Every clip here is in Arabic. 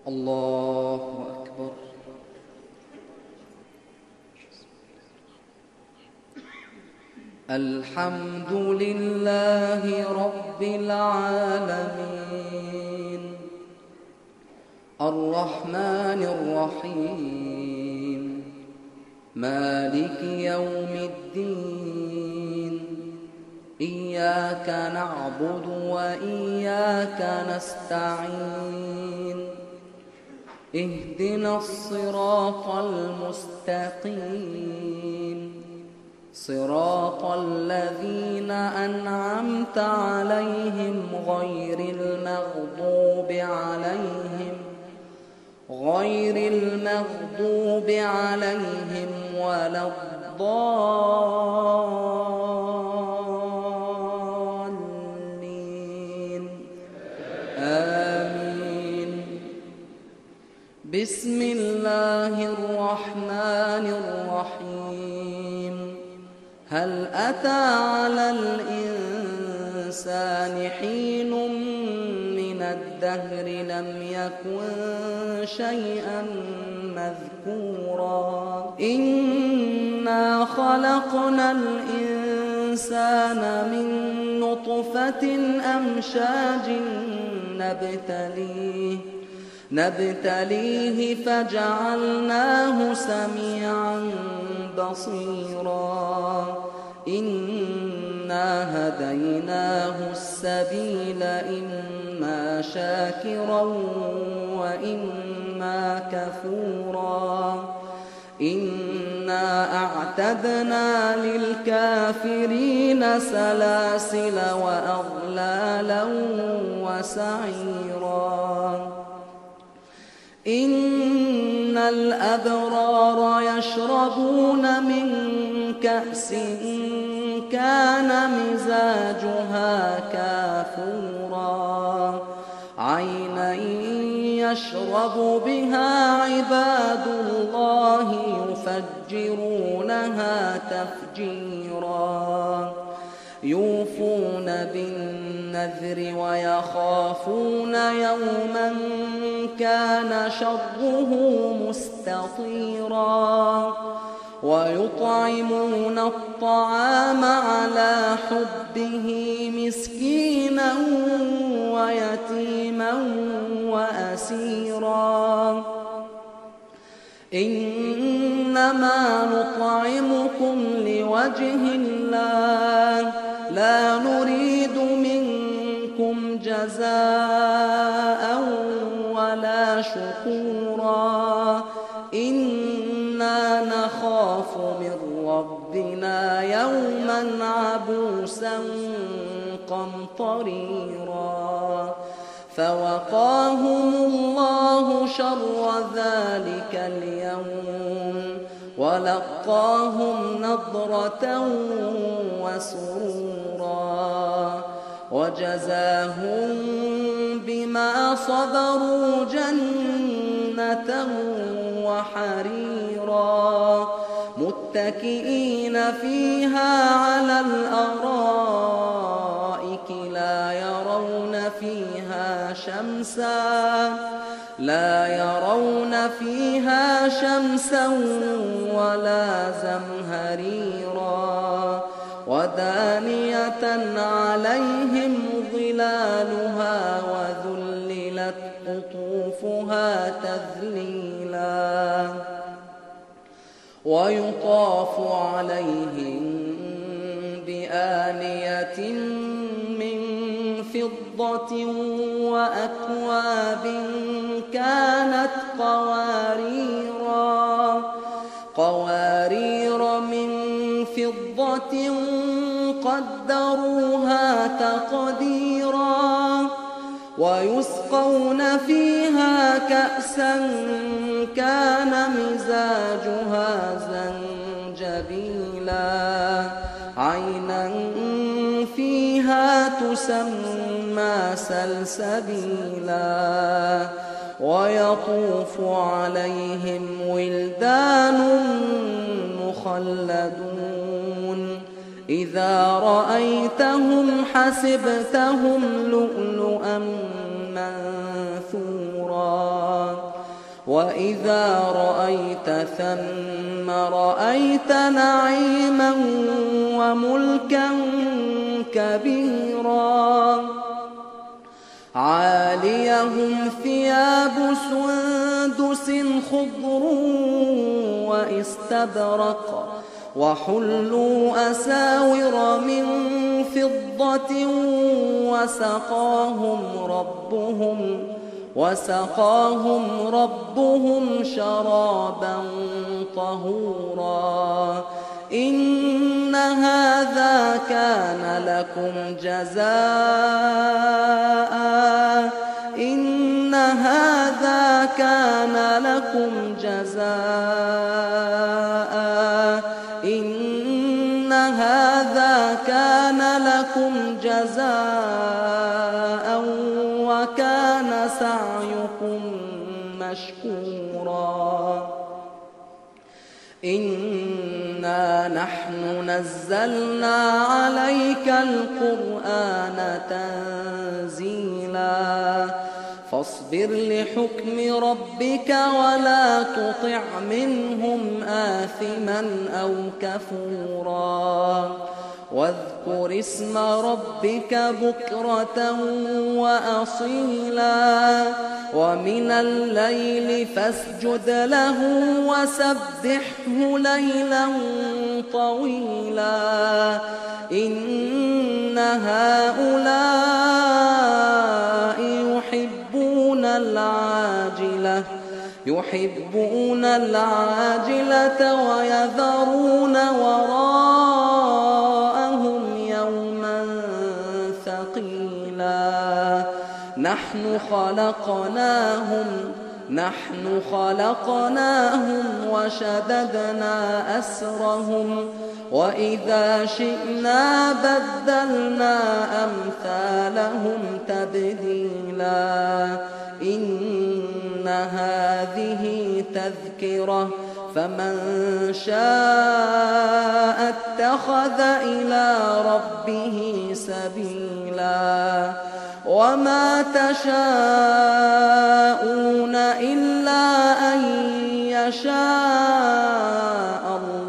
الله أكبر. الحمد لله رب العالمين الرحمن الرحيم مالك يوم الدين إياك نعبد وإياك نستعين اهدنا الصراط المستقيم صراط الذين أنعمت عليهم غير المغضوب عليهم ولا الضالين آمين. بسم الله الرحمن الرحيم هل أتى على الإنسان حين من الدهر لم يكن شيئا مذكورا إنا خلقنا الإنسان من نطفة أمشاج نبتليه فجعلناه سميعا بصيرا إنا هديناه السبيل إما شاكرا وإما كفورا إنا أعتدنا للكافرين سلاسل وأغلالا وسعيرا إن الأبرار يشربون من كأس كان مزاجها كافورا عينا يشرب بها عباد الله يفجرونها تفجيرا يوفون بالنذر ويخافون يوما كان شره مستطيرا ويطعمون الطعام على حبه مسكينا ويتيما وأسيرا إنما نطعمكم لوجه الله لا نريد منكم جزاء ولا شكورا إنا نخاف من ربنا يوما عبوسا قمطريرا فوقاهم الله شر ذلك اليوم ولقاهم نضرة وسرورا وجزاهم بما صبروا جنة وحريرا متكئين فيها على الأرائك لا يرون فيها شمسا ولا زمهريرا ودانية عليهم ظلالها وذللت قطوفها تذليلا ويطاف عليهم بآنية من فضة وأكواب كانت قوارير من فضة قدروها تقديرا ويسقون فيها كأسا كان مزاجها زنجبيلا عينا فيها تسمى سلسبيلا ويطوف عليهم ولدان مخلدون إذا رأيتهم حسبتهم لؤلؤا منثورا وإذا رأيت ثم رأيت نعيما وملكا كبيرا عاليهم ثياب سندس خضر واستبرق وحلوا أساور من فضة وسقاهم ربهم شرابا طهورا إن هذا كان لكم جزاء وكان سعيكم مشكورا إنا نحن نزلنا عليك القرآن تنزيلا فاصبر لحكم ربك ولا تطع منهم آثما أو كفورا واذكر اسم ربك بكرة وأصيلا ومن الليل فاسجد له وسبحه ليلا طويلا إن هؤلاء يحبون العاجلة ويذرون وراءهم يوما ثقيلا نحن خلقناهم وشددنا أسرهم وإذا شئنا بدلنا أمثالهم تبديلا إن هذه تذكرة فمن شاء اتخذ إلى ربه سبيلا وما تشاءون إلا أن يشاء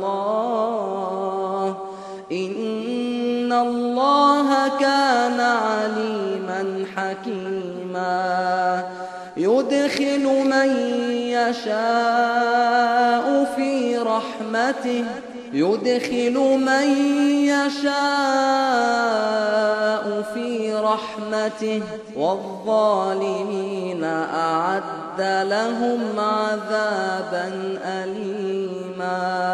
الله إن الله كان عليما حكيما يدخل من يشاء في رحمته والظالمين أعد لهم عذابا أليما